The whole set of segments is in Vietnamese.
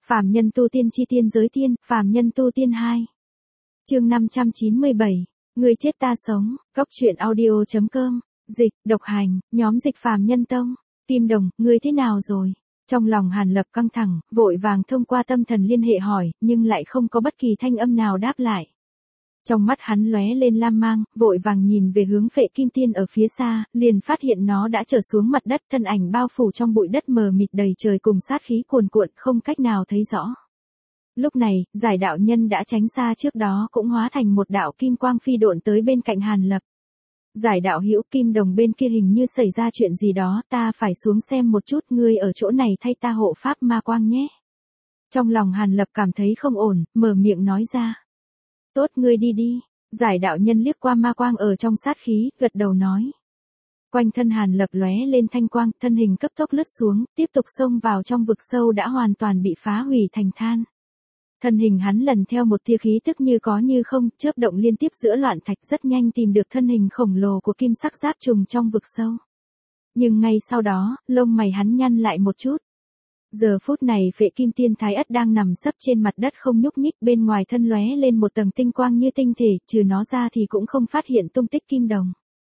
Phàm nhân tu tiên chi tiên giới tiên, phàm nhân tu tiên 2. Chương 597. Người chết ta sống, góc truyện audio.com, dịch, độc hành, nhóm dịch phàm nhân tông. Kim Đồng, ngươi thế nào rồi? Trong lòng Hàn Lập căng thẳng, vội vàng thông qua tâm thần liên hệ hỏi, nhưng lại không có bất kỳ thanh âm nào đáp lại. Trong mắt hắn lóe lên lam mang, vội vàng nhìn về hướng Phệ Kim Tiên ở phía xa, liền phát hiện nó đã trở xuống mặt đất, thân ảnh bao phủ trong bụi đất mờ mịt đầy trời cùng sát khí cuồn cuộn, không cách nào thấy rõ. Lúc này, Giải đạo nhân đã tránh xa trước đó cũng hóa thành một đạo kim quang phi độn tới bên cạnh Hàn Lập. Giải đạo hữu, Kim Đồng bên kia hình như xảy ra chuyện gì đó, ta phải xuống xem một chút, ngươi ở chỗ này thay ta hộ pháp ma quang nhé. Trong lòng Hàn Lập cảm thấy không ổn, mở miệng nói ra. Tốt, ngươi đi đi. Giải đạo nhân liếc qua ma quang ở trong sát khí, gật đầu nói. Quanh thân Hàn Lập lóe lên thanh quang, thân hình cấp tốc lướt xuống, tiếp tục xông vào trong vực sâu đã hoàn toàn bị phá hủy thành than. Thân hình hắn lần theo một tia khí tức như có như không, chớp động liên tiếp giữa loạn thạch, rất nhanh tìm được thân hình khổng lồ của kim sắc giáp trùng trong vực sâu. Nhưng ngay sau đó, lông mày hắn nhăn lại một chút. Giờ phút này Phệ Kim Tiên Thái Ất đang nằm sấp trên mặt đất không nhúc nhích, bên ngoài thân lóe lên một tầng tinh quang như tinh thể, trừ nó ra thì cũng không phát hiện tung tích Kim Đồng.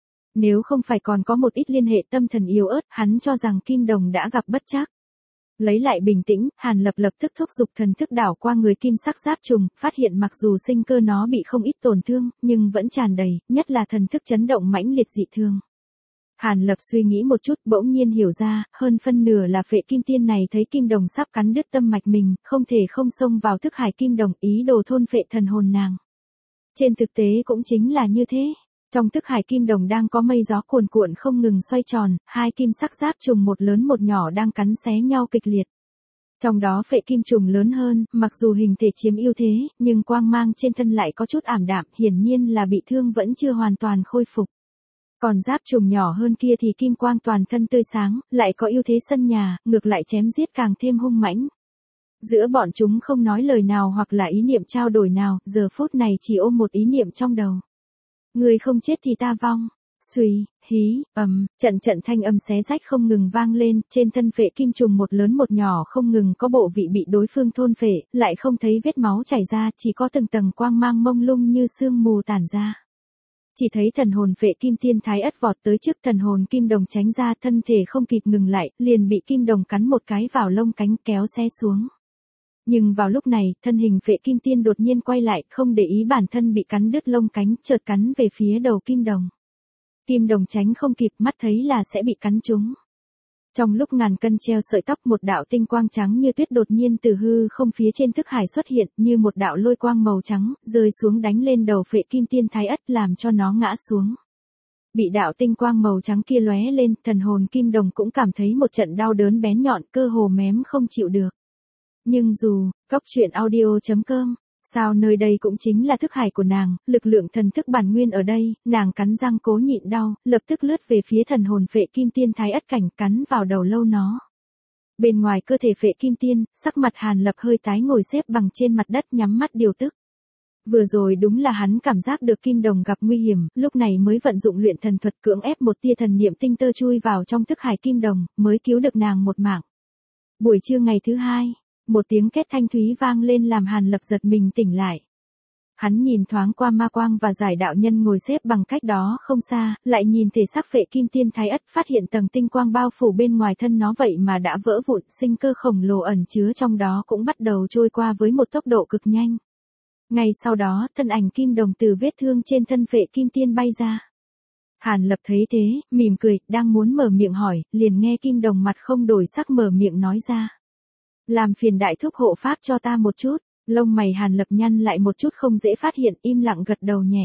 Nếu không phải còn có một ít liên hệ tâm thần yếu ớt, hắn cho rằng Kim Đồng đã gặp bất trắc. Lấy lại bình tĩnh, Hàn Lập lập tức thúc giục thần thức đảo qua người kim sắc giáp trùng, phát hiện mặc dù sinh cơ nó bị không ít tổn thương, nhưng vẫn tràn đầy, nhất là thần thức chấn động mãnh liệt dị thường. Hàn Lập suy nghĩ một chút, bỗng nhiên hiểu ra, hơn phân nửa là Phệ Kim Tiên này thấy Kim Đồng sắp cắn đứt tâm mạch mình, không thể không xông vào thức hải Kim Đồng, ý đồ thôn phệ thần hồn nàng. Trên thực tế cũng chính là như thế. Trong thức hải Kim Đồng đang có mây gió cuồn cuộn không ngừng xoay tròn, hai kim sắc giáp trùng một lớn một nhỏ đang cắn xé nhau kịch liệt. Trong đó Phệ Kim trùng lớn hơn, mặc dù hình thể chiếm ưu thế, nhưng quang mang trên thân lại có chút ảm đạm, hiển nhiên là bị thương vẫn chưa hoàn toàn khôi phục. Còn giáp trùng nhỏ hơn kia thì kim quang toàn thân tươi sáng, lại có ưu thế sân nhà, ngược lại chém giết càng thêm hung mãnh. Giữa bọn chúng không nói lời nào hoặc là ý niệm trao đổi nào, giờ phút này chỉ ôm một ý niệm trong đầu. Người không chết thì ta vong. Xuy, hí, trận thanh âm xé rách không ngừng vang lên, trên thân Phệ Kim trùng một lớn một nhỏ không ngừng có bộ vị bị đối phương thôn phệ, lại không thấy vết máu chảy ra, chỉ có từng tầng quang mang mông lung như sương mù tản ra. Chỉ thấy thần hồn Phệ Kim Tiên Thái Ất vọt tới trước thần hồn Kim Đồng tránh ra, thân thể không kịp ngừng lại, liền bị Kim Đồng cắn một cái vào lông cánh kéo xé xuống. Nhưng vào lúc này, thân hình Phệ Kim Tiên đột nhiên quay lại, không để ý bản thân bị cắn đứt lông cánh, chợt cắn về phía đầu Kim Đồng. Kim Đồng tránh không kịp, mắt thấy là sẽ bị cắn trúng. Trong lúc ngàn cân treo sợi tóc, một đạo tinh quang trắng như tuyết đột nhiên từ hư không phía trên thức hải xuất hiện, như một đạo lôi quang màu trắng, rơi xuống đánh lên đầu Phệ Kim Tiên Thái Ất, làm cho nó ngã xuống. Bị đạo tinh quang màu trắng kia lóe lên, thần hồn Kim Đồng cũng cảm thấy một trận đau đớn bén nhọn, cơ hồ mém không chịu được. Nhưng dù, góc truyện audio.com, sao nơi đây cũng chính là thức hải của nàng, lực lượng thần thức bản nguyên ở đây, nàng cắn răng cố nhịn đau, lập tức lướt về phía thần hồn Phệ Kim Tiên Thái Ất cảnh, cắn vào đầu lâu nó. Bên ngoài cơ thể Phệ Kim Tiên, sắc mặt Hàn Lập hơi tái, ngồi xếp bằng trên mặt đất nhắm mắt điều tức. Vừa rồi đúng là hắn cảm giác được Kim Đồng gặp nguy hiểm, lúc này mới vận dụng luyện thần thuật cưỡng ép một tia thần niệm tinh tơ chui vào trong thức hải Kim Đồng, mới cứu được nàng một mạng. Buổi trưa ngày thứ hai, một tiếng két thanh thúy vang lên làm Hàn Lập giật mình tỉnh lại. Hắn nhìn thoáng qua ma quang và Giải đạo nhân ngồi xếp bằng cách đó không xa, lại nhìn thể xác Phệ Kim Tiên Thái Ất, phát hiện tầng tinh quang bao phủ bên ngoài thân nó vậy mà đã vỡ vụn, sinh cơ khổng lồ ẩn chứa trong đó cũng bắt đầu trôi qua với một tốc độ cực nhanh. Ngay sau đó, thân ảnh Kim Đồng từ vết thương trên thân Phệ Kim Tiên bay ra. Hàn Lập thấy thế, mỉm cười, đang muốn mở miệng hỏi, liền nghe Kim Đồng mặt không đổi sắc mở miệng nói ra. Làm phiền đại thúc hộ pháp cho ta một chút. Lông mày Hàn Lập nhăn lại một chút, không dễ phát hiện, im lặng gật đầu nhẹ.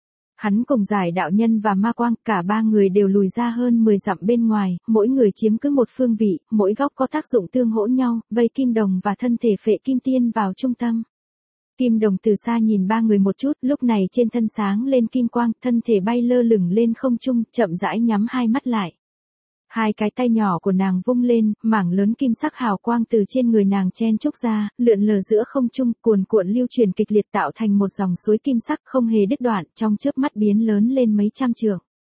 Hắn cùng Giải đạo nhân và ma quang, cả ba người đều lùi ra hơn 10 dặm bên ngoài, mỗi người chiếm cứ một phương vị, mỗi góc có tác dụng tương hỗ nhau, vây Kim Đồng và thân thể Phệ Kim Tiên vào trung tâm. Kim Đồng từ xa nhìn ba người một chút, lúc này trên thân sáng lên kim quang, thân thể bay lơ lửng lên không trung, chậm rãi nhắm hai mắt lại. Hai cái tay nhỏ của nàng vung lên, mảng lớn kim sắc hào quang từ trên người nàng chen chúc ra, lượn lờ giữa không trung, cuồn cuộn lưu truyền kịch liệt tạo thành một dòng suối kim sắc không hề đứt đoạn, trong chớp mắt biến lớn lên mấy trăm trượng.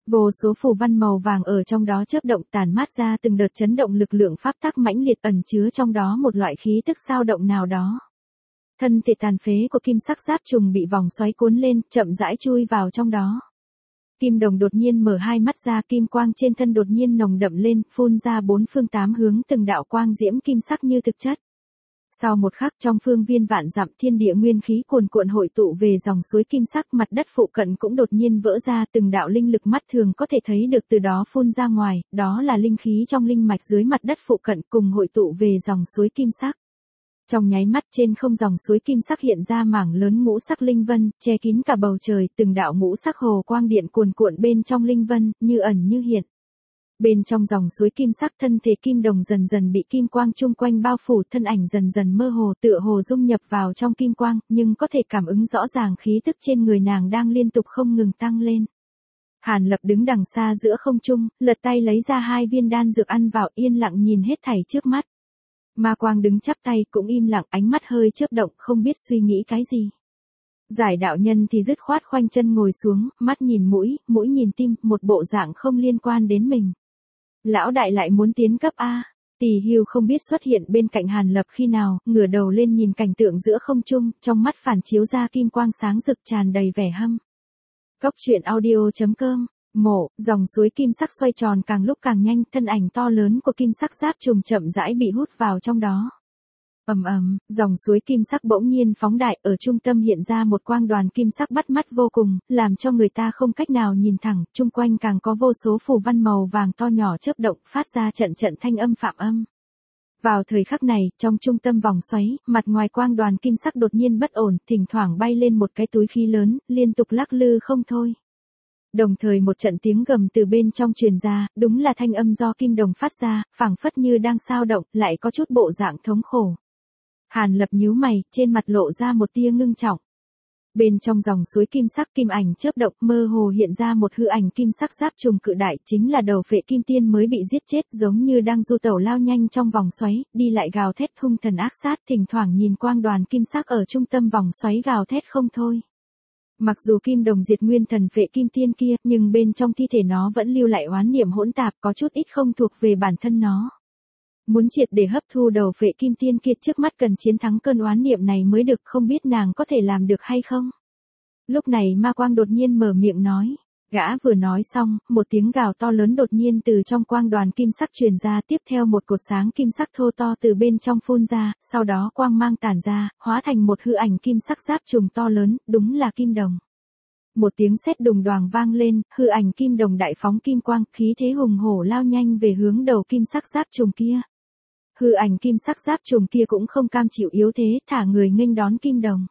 Vô số phù văn màu vàng ở trong đó chớp động tản mát ra từng đợt chấn động lực lượng pháp tắc mãnh liệt ẩn chứa trong đó một loại khí tức sao động nào đó. Thân thể tàn phế của kim sắc giáp trùng bị vòng xoáy cuốn lên, chậm rãi chui vào trong đó. Kim đồng đột nhiên mở hai mắt ra, kim quang trên thân đột nhiên nồng đậm lên, phun ra bốn phương tám hướng từng đạo quang diễm kim sắc như thực chất. Sau một khắc, trong phương viên vạn dặm, thiên địa nguyên khí cuồn cuộn hội tụ về dòng suối kim sắc, mặt đất phụ cận cũng đột nhiên vỡ ra, từng đạo linh lực mắt thường có thể thấy được từ đó phun ra ngoài, đó là linh khí trong linh mạch dưới mặt đất phụ cận cùng hội tụ về dòng suối kim sắc. Trong nháy mắt, trên không dòng suối kim sắc hiện ra mảng lớn ngũ sắc linh vân, che kín cả bầu trời, từng đạo ngũ sắc hồ quang điện cuồn cuộn bên trong linh vân, như ẩn như hiện. Bên trong dòng suối kim sắc, thân thể kim đồng dần dần bị kim quang chung quanh bao phủ, thân ảnh dần dần mơ hồ, tựa hồ dung nhập vào trong kim quang, nhưng có thể cảm ứng rõ ràng khí tức trên người nàng đang liên tục không ngừng tăng lên. Hàn Lập đứng đằng xa giữa không trung, lật tay lấy ra 2 viên đan dược ăn vào, yên lặng nhìn hết thảy trước mắt. Ma Quang đứng chắp tay cũng im lặng, ánh mắt hơi chớp động, không biết suy nghĩ cái gì. Giải đạo nhân thì dứt khoát khoanh chân ngồi xuống, mắt nhìn mũi, mũi nhìn tim, một bộ dạng không liên quan đến mình. Lão đại lại muốn tiến cấp A. Tỷ Hưu không biết xuất hiện bên cạnh Hàn Lập khi nào, ngửa đầu lên nhìn cảnh tượng giữa không trung, trong mắt phản chiếu ra kim quang sáng rực tràn đầy vẻ hâm. Cốc truyện audio.com. Mộ, dòng suối kim sắc xoay tròn càng lúc càng nhanh, thân ảnh to lớn của kim sắc giáp trùng chậm rãi bị hút vào trong đó. Ầm ầm, dòng suối kim sắc bỗng nhiên phóng đại, ở trung tâm hiện ra một quang đoàn kim sắc bắt mắt vô cùng, làm cho người ta không cách nào nhìn thẳng, chung quanh càng có vô số phù văn màu vàng to nhỏ chớp động, phát ra trận trận thanh âm phạm âm. Vào thời khắc này, trong trung tâm vòng xoáy, mặt ngoài quang đoàn kim sắc đột nhiên bất ổn, thỉnh thoảng bay lên một cái túi khí lớn, liên tục lắc lư không thôi. Đồng thời một trận tiếng gầm từ bên trong truyền ra, đúng là thanh âm do kim đồng phát ra, phảng phất như đang xao động, lại có chút bộ dạng thống khổ. Hàn Lập nhíu mày, trên mặt lộ ra một tia ngưng trọng. Bên trong dòng suối kim sắc, kim ảnh chớp động, mơ hồ hiện ra một hư ảnh kim sắc giáp trùng cự đại, chính là đầu phệ kim tiên mới bị giết chết, giống như đang du tẩu lao nhanh trong vòng xoáy, đi lại gào thét hung thần ác sát, thỉnh thoảng nhìn quang đoàn kim sắc ở trung tâm vòng xoáy gào thét không thôi. Mặc dù kim đồng diệt nguyên thần phệ kim tiên kia, nhưng bên trong thi thể nó vẫn lưu lại oán niệm hỗn tạp, có chút ít không thuộc về bản thân nó. Muốn triệt để hấp thu đầu phệ kim tiên kia, trước mắt cần chiến thắng cơn oán niệm này mới được, không biết nàng có thể làm được hay không. Lúc này Ma Quang đột nhiên mở miệng nói. Gã vừa nói xong, một tiếng gào to lớn đột nhiên từ trong quang đoàn kim sắc truyền ra, tiếp theo một cột sáng kim sắc thô to từ bên trong phun ra, sau đó quang mang tản ra, hóa thành một hư ảnh kim sắc giáp trùng to lớn, đúng là kim đồng. Một tiếng sét đùng đoàng vang lên, hư ảnh kim đồng đại phóng kim quang, khí thế hùng hổ lao nhanh về hướng đầu kim sắc giáp trùng kia. Hư ảnh kim sắc giáp trùng kia cũng không cam chịu yếu thế, thả người nghênh đón kim đồng.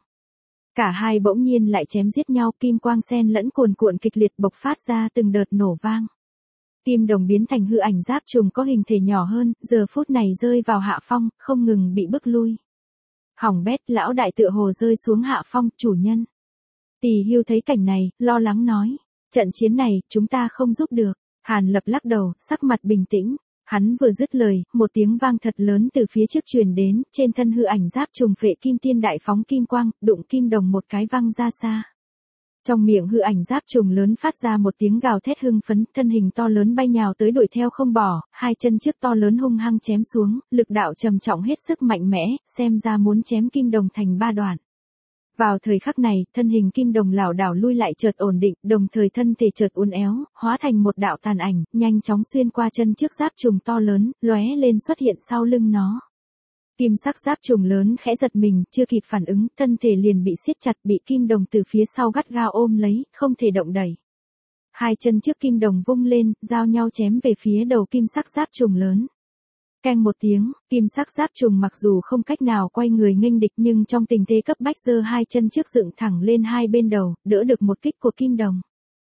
Cả hai bỗng nhiên lại chém giết nhau, kim quang xen lẫn cuồn cuộn kịch liệt bộc phát ra từng đợt nổ vang. Kim đồng biến thành hư ảnh giáp trùng có hình thể nhỏ hơn, giờ phút này rơi vào hạ phong, không ngừng bị bức lui. Hỏng bét, lão đại tựa hồ rơi xuống hạ phong, chủ nhân. Tỷ Hưu thấy cảnh này, lo lắng nói, trận chiến này, chúng ta không giúp được. Hàn Lập lắc đầu, sắc mặt bình tĩnh. Hắn vừa dứt lời, một tiếng vang thật lớn từ phía trước truyền đến, trên thân hư ảnh giáp trùng phệ kim tiên đại phóng kim quang, đụng kim đồng một cái văng ra xa. Trong miệng hư ảnh giáp trùng lớn phát ra một tiếng gào thét hưng phấn, thân hình to lớn bay nhào tới đuổi theo không bỏ, hai chân trước to lớn hung hăng chém xuống, lực đạo trầm trọng hết sức mạnh mẽ, xem ra muốn chém kim đồng thành 3 đoạn. Vào thời khắc này, thân hình kim đồng lảo đảo lui lại chợt ổn định, đồng thời thân thể chợt uốn éo, hóa thành một đạo tàn ảnh, nhanh chóng xuyên qua chân trước giáp trùng to lớn, lóe lên xuất hiện sau lưng nó. Kim sắc giáp trùng lớn khẽ giật mình, chưa kịp phản ứng, thân thể liền bị siết chặt, bị kim đồng từ phía sau gắt gao ôm lấy, không thể động đẩy. Hai chân trước kim đồng vung lên, giao nhau chém về phía đầu kim sắc giáp trùng lớn. Keng một tiếng, kim sắc giáp trùng mặc dù không cách nào quay người nghênh địch, nhưng trong tình thế cấp bách giơ hai chân trước dựng thẳng lên hai bên đầu, đỡ được một kích của kim đồng.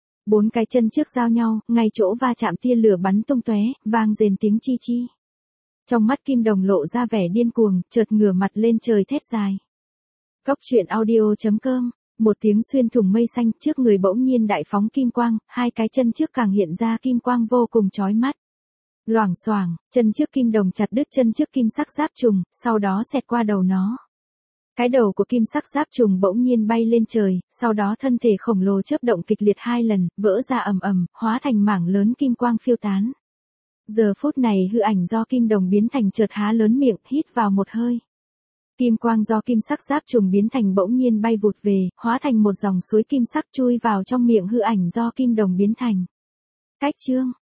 4 cái chân trước giao nhau, ngay chỗ va chạm tia lửa bắn tung tóe, vang rền tiếng chi chi. Trong mắt kim đồng lộ ra vẻ điên cuồng, chợt ngửa mặt lên trời thét dài. Cốc truyện audio.com. Một tiếng xuyên thủng mây xanh, trước người bỗng nhiên đại phóng kim quang, hai cái chân trước càng hiện ra kim quang vô cùng chói mắt. Loảng xoảng, chân trước kim đồng chặt đứt chân trước kim sắc giáp trùng, sau đó xẹt qua đầu nó. Cái đầu của kim sắc giáp trùng bỗng nhiên bay lên trời, sau đó thân thể khổng lồ chớp động kịch liệt 2 lần, vỡ ra ầm ầm, hóa thành mảng lớn kim quang phiêu tán. Giờ phút này hư ảnh do kim đồng biến thành chợt há lớn miệng, hít vào một hơi. Kim quang do kim sắc giáp trùng biến thành bỗng nhiên bay vụt về, hóa thành một dòng suối kim sắc chui vào trong miệng hư ảnh do kim đồng biến thành. Cách chương